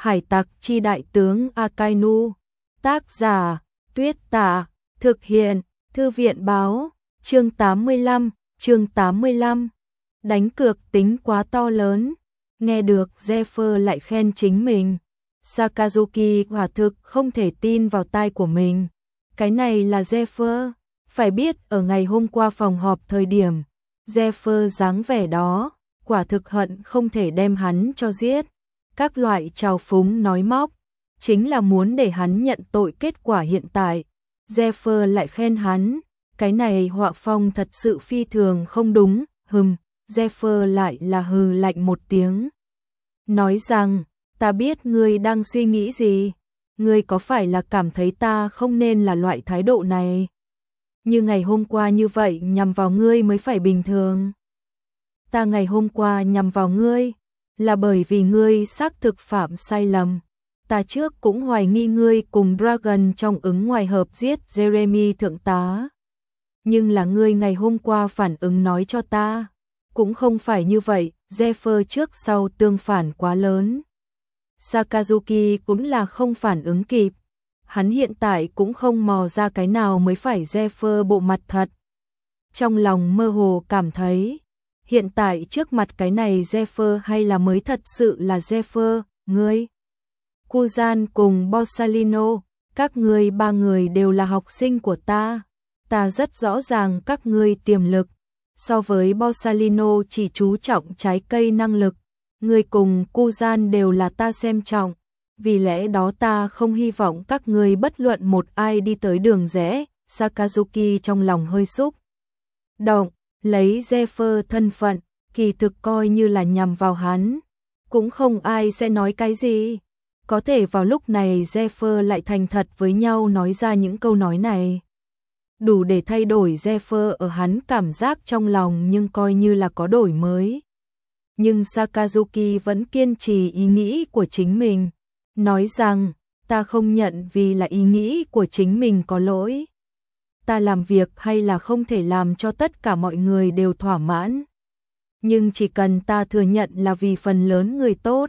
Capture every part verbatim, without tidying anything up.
Hải tặc chi đại tướng Akainu. Tác giả Tuyết Tả. Thực hiện Thư viện Báo. Chương tám mươi lăm. Chương tám mươi lăm. Đánh cược tính quá to lớn. Nghe được Zephyr lại khen chính mình, Sakazuki quả thực không thể tin vào tai của mình. Cái này là Zephyr. Phải biết ở ngày hôm qua phòng họp thời điểm Zephyr dáng vẻ đó, quả thực hận không thể đem hắn cho giết. Các loại trào phúng nói móc chính là muốn để hắn nhận tội. Kết quả hiện tại Zephyr lại khen hắn. Cái này họa phong thật sự phi thường không đúng. Hừm, Zephyr lại là hừ lạnh một tiếng, nói rằng, ta biết ngươi đang suy nghĩ gì. Ngươi có phải là cảm thấy ta không nên là loại thái độ này? Như ngày hôm qua như vậy nhằm vào ngươi mới phải bình thường. Ta ngày hôm qua nhằm vào ngươi là bởi vì ngươi xác thực phạm sai lầm. Ta trước cũng hoài nghi ngươi cùng Dragon trong ứng ngoài hợp giết Jeremy thượng tá. Nhưng là ngươi ngày hôm qua phản ứng nói cho ta cũng không phải như vậy. Zephyr trước sau tương phản quá lớn. Sakazuki cũng là không phản ứng kịp. Hắn hiện tại cũng không mò ra cái nào mới phải Zephyr bộ mặt thật. Trong lòng mơ hồ cảm thấy, hiện tại trước mặt cái này Zephyr hay là mới thật sự là Zephyr. Ngươi, Kuzan cùng Borsalino, các ngươi ba người đều là học sinh của ta. Ta rất rõ ràng các ngươi tiềm lực. So với Borsalino chỉ chú trọng trái cây năng lực, ngươi cùng Kuzan đều là ta xem trọng. Vì lẽ đó ta không hy vọng các ngươi bất luận một ai đi tới đường rẽ. Sakazuki trong lòng hơi xúc động, lấy Zephyr thân phận, kỳ thực coi như là nhằm vào hắn, cũng không ai sẽ nói cái gì. Có thể vào lúc này Zephyr lại thành thật với nhau nói ra những câu nói này, đủ để thay đổi Zephyr ở hắn cảm giác trong lòng, nhưng coi như là có đổi mới. Nhưng Sakazuki vẫn kiên trì ý nghĩ của chính mình, nói rằng, ta không nhận vì là ý nghĩ của chính mình có lỗi. Ta làm việc hay là không thể làm cho tất cả mọi người đều thỏa mãn. Nhưng chỉ cần ta thừa nhận là vì phần lớn người tốt,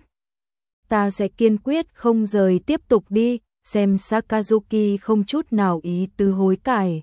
ta sẽ kiên quyết không rời tiếp tục đi. Xem Sakazuki không chút nào ý tứ hối cải.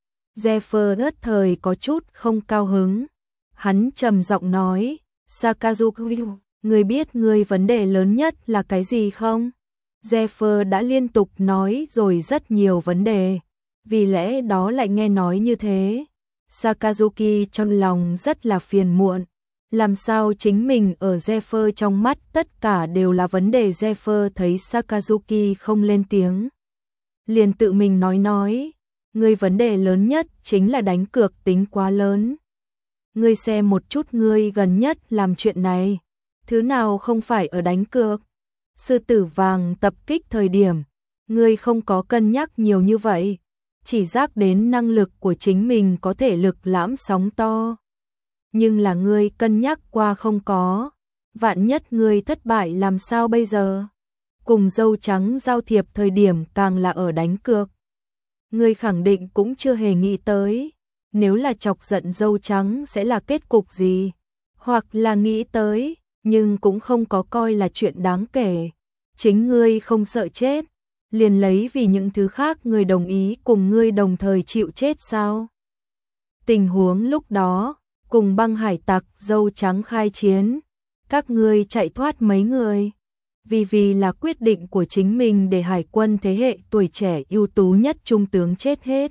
Zephyr nhất thời có chút không cao hứng. Hắn trầm giọng nói, Sakazuki, ngươi biết ngươi vấn đề lớn nhất là cái gì không? Zephyr đã liên tục nói rồi rất nhiều vấn đề, vì lẽ đó lại nghe nói như thế. Sakazuki trong lòng rất là phiền muộn. Làm sao chính mình ở Zephyr trong mắt tất cả đều là vấn đề. Zephyr thấy Sakazuki không lên tiếng, liền tự mình nói nói, ngươi vấn đề lớn nhất chính là đánh cược tính quá lớn. Ngươi xem một chút ngươi gần nhất làm chuyện này, thứ nào không phải ở đánh cược? Sư tử vàng tập kích thời điểm, ngươi không có cân nhắc nhiều như vậy, chỉ giác đến năng lực của chính mình có thể lực lãm sóng to. Nhưng là ngươi cân nhắc qua không có, vạn nhất ngươi thất bại làm sao bây giờ? Cùng dâu trắng giao thiệp thời điểm càng là ở đánh cược. Ngươi khẳng định cũng chưa hề nghĩ tới, nếu là chọc giận dâu trắng sẽ là kết cục gì, hoặc là nghĩ tới, nhưng cũng không có coi là chuyện đáng kể. Chính ngươi không sợ chết, liền lấy vì những thứ khác người đồng ý cùng ngươi đồng thời chịu chết sao? Tình huống lúc đó, cùng băng hải tặc dâu trắng khai chiến, các ngươi chạy thoát mấy người? Vì vì là quyết định của chính mình để hải quân thế hệ tuổi trẻ ưu tú nhất trung tướng chết hết.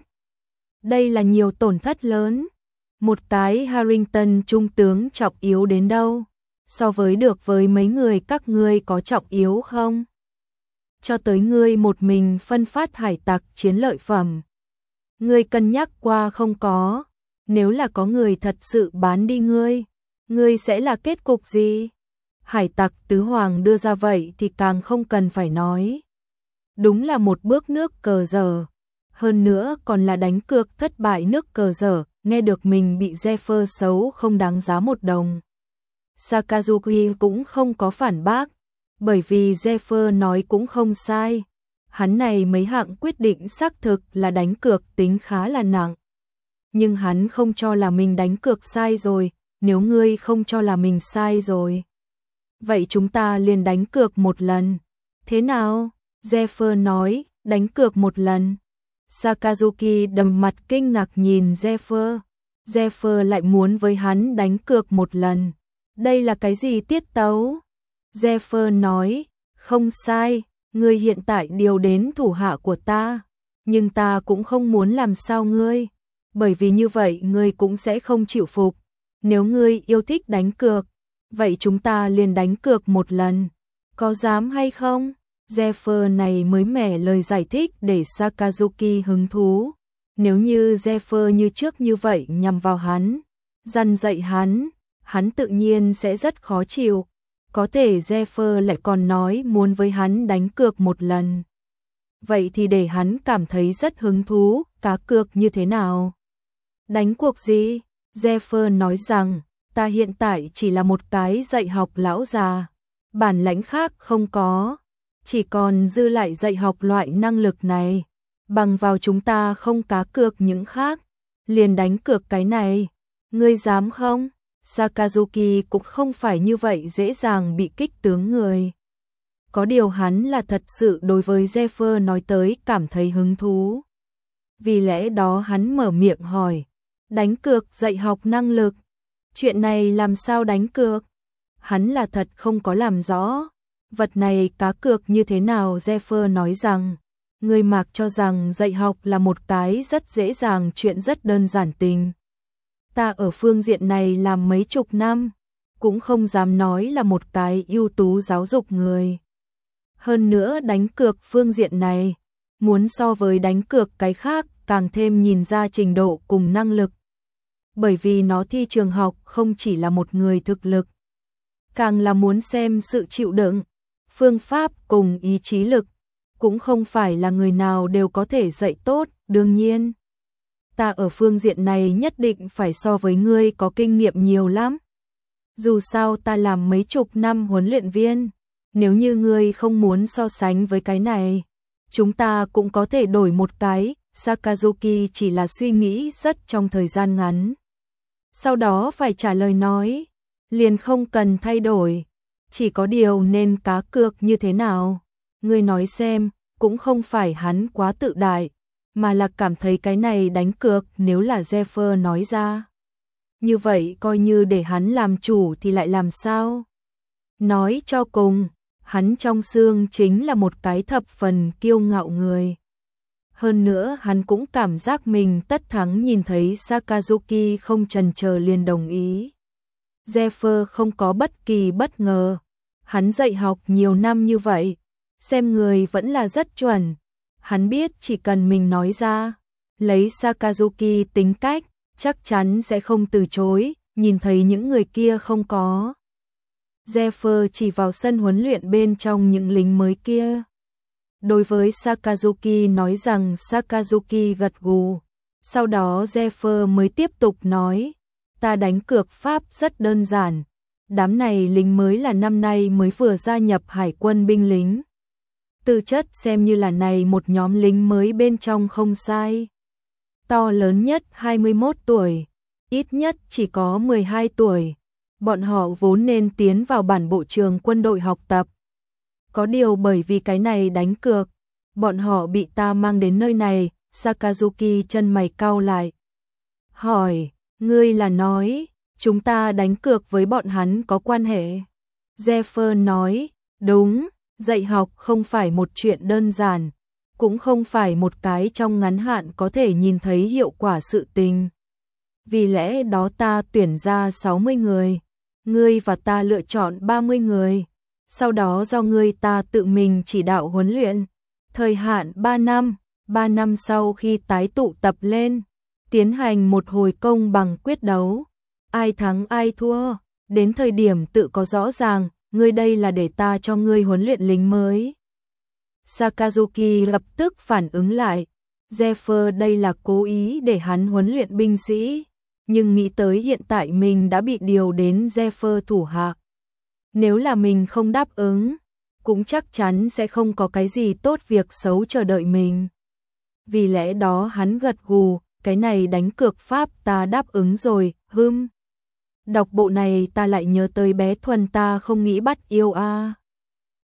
Đây là nhiều tổn thất lớn. Một cái Harrington trung tướng trọng yếu đến đâu, so với được với mấy người các ngươi có trọng yếu không? Cho tới ngươi một mình phân phát hải tặc chiến lợi phẩm, ngươi cân nhắc qua không có? Nếu là có người thật sự bán đi ngươi, ngươi sẽ là kết cục gì? Hải tặc tứ hoàng đưa ra vậy thì càng không cần phải nói. Đúng là một bước nước cờ dở. Hơn nữa còn là đánh cược thất bại nước cờ dở. Nghe được mình bị Zephyr xấu không đáng giá một đồng. Sakazuki cũng không có phản bác, bởi vì Zephyr nói cũng không sai. Hắn này mấy hạng quyết định xác thực là đánh cược tính khá là nặng. Nhưng hắn không cho là mình đánh cược sai rồi. Nếu ngươi không cho là mình sai rồi, vậy chúng ta liền đánh cược một lần. Thế nào? Zephyr nói, đánh cược một lần. Sakazuki đầm mặt kinh ngạc nhìn Zephyr. Zephyr lại muốn với hắn đánh cược một lần. Đây là cái gì tiết tấu? Zephyr nói, không sai, ngươi hiện tại điều đến thủ hạ của ta. Nhưng ta cũng không muốn làm sao ngươi. Bởi vì như vậy ngươi cũng sẽ không chịu phục. Nếu ngươi yêu thích đánh cược, vậy chúng ta liền đánh cược một lần. Có dám hay không? Zephyr này mới mẻ lời giải thích để Sakazuki hứng thú. Nếu như Zephyr như trước như vậy nhằm vào hắn, dằn dạy hắn, hắn tự nhiên sẽ rất khó chịu. Có thể Zephyr lại còn nói muốn với hắn đánh cược một lần. Vậy thì để hắn cảm thấy rất hứng thú, cá cược như thế nào? Đánh cuộc gì? Zephyr nói rằng, ta hiện tại chỉ là một cái dạy học lão già, bản lãnh khác không có, chỉ còn dư lại dạy học loại năng lực này. Bằng vào chúng ta không cá cược những khác, liền đánh cược cái này. Ngươi dám không? Sakazuki cũng không phải như vậy dễ dàng bị kích tướng người. Có điều hắn là thật sự đối với Zephyr nói tới cảm thấy hứng thú. Vì lẽ đó hắn mở miệng hỏi, đánh cược dạy học năng lực. Chuyện này làm sao đánh cược? Hắn là thật không có làm rõ. Vật này cá cược như thế nào? Zephyr nói rằng, người Mạc cho rằng dạy học là một cái rất dễ dàng, chuyện rất đơn giản tình. Ta ở phương diện này làm mấy chục năm, cũng không dám nói là một cái ưu tú giáo dục người. Hơn nữa đánh cược phương diện này, muốn so với đánh cược cái khác càng thêm nhìn ra trình độ cùng năng lực. Bởi vì nó thi trường học không chỉ là một người thực lực, càng là muốn xem sự chịu đựng, phương pháp cùng ý chí lực. Cũng không phải là người nào đều có thể dạy tốt, đương nhiên. Ta ở phương diện này nhất định phải so với ngươi có kinh nghiệm nhiều lắm. Dù sao ta làm mấy chục năm huấn luyện viên, nếu như ngươi không muốn so sánh với cái này, chúng ta cũng có thể đổi một cái. Sakazuki chỉ là suy nghĩ rất trong thời gian ngắn. Sau đó phải trả lời nói, liền không cần thay đổi, chỉ có điều nên cá cược như thế nào. Ngươi nói xem, cũng không phải hắn quá tự đại, mà là cảm thấy cái này đánh cược nếu là Zephyr nói ra. Như vậy coi như để hắn làm chủ thì lại làm sao? Nói cho cùng, hắn trong xương chính là một cái thập phần kiêu ngạo người. Hơn nữa hắn cũng cảm giác mình tất thắng, nhìn thấy Sakazuki không chần chờ liền đồng ý. Zephyr không có bất kỳ bất ngờ, hắn dạy học nhiều năm như vậy, xem người vẫn là rất chuẩn. Hắn biết chỉ cần mình nói ra, lấy Sakazuki tính cách, chắc chắn sẽ không từ chối, nhìn thấy những người kia không có. Zephyr chỉ vào sân huấn luyện bên trong những lính mới kia. Đối với Sakazuki nói rằng Sakazuki gật gù. Sau đó Zephyr mới tiếp tục nói, ta đánh cược pháp rất đơn giản. Đám này lính mới là năm nay mới vừa gia nhập hải quân binh lính. Tư chất xem như là này một nhóm lính mới bên trong không sai. To lớn nhất hai mươi mốt tuổi, ít nhất chỉ có mười hai tuổi. Bọn họ vốn nên tiến vào bản bộ trường quân đội học tập. Có điều bởi vì cái này đánh cược, bọn họ bị ta mang đến nơi này. Sakazuki chân mày cau lại. Hỏi, ngươi là nói, chúng ta đánh cược với bọn hắn có quan hệ? Zephyr nói, đúng, dạy học không phải một chuyện đơn giản, cũng không phải một cái trong ngắn hạn có thể nhìn thấy hiệu quả sự tình. Vì lẽ đó ta tuyển ra sáu mươi người, ngươi và ta lựa chọn ba mươi người, sau đó do ngươi ta tự mình chỉ đạo huấn luyện, thời hạn ba năm, ba năm sau khi tái tụ tập lên, tiến hành một hồi công bằng quyết đấu, ai thắng ai thua, đến thời điểm tự có rõ ràng. Ngươi đây là để ta cho ngươi huấn luyện lính mới. Sakazuki lập tức phản ứng lại, Zephyr đây là cố ý để hắn huấn luyện binh sĩ, nhưng nghĩ tới hiện tại mình đã bị điều đến Zephyr thủ hạ. Nếu là mình không đáp ứng, cũng chắc chắn sẽ không có cái gì tốt việc xấu chờ đợi mình. Vì lẽ đó hắn gật gù, cái này đánh cược pháp ta đáp ứng rồi, hưm. Đọc bộ này ta lại nhớ tới bé Thuần, ta không nghĩ bắt yêu a.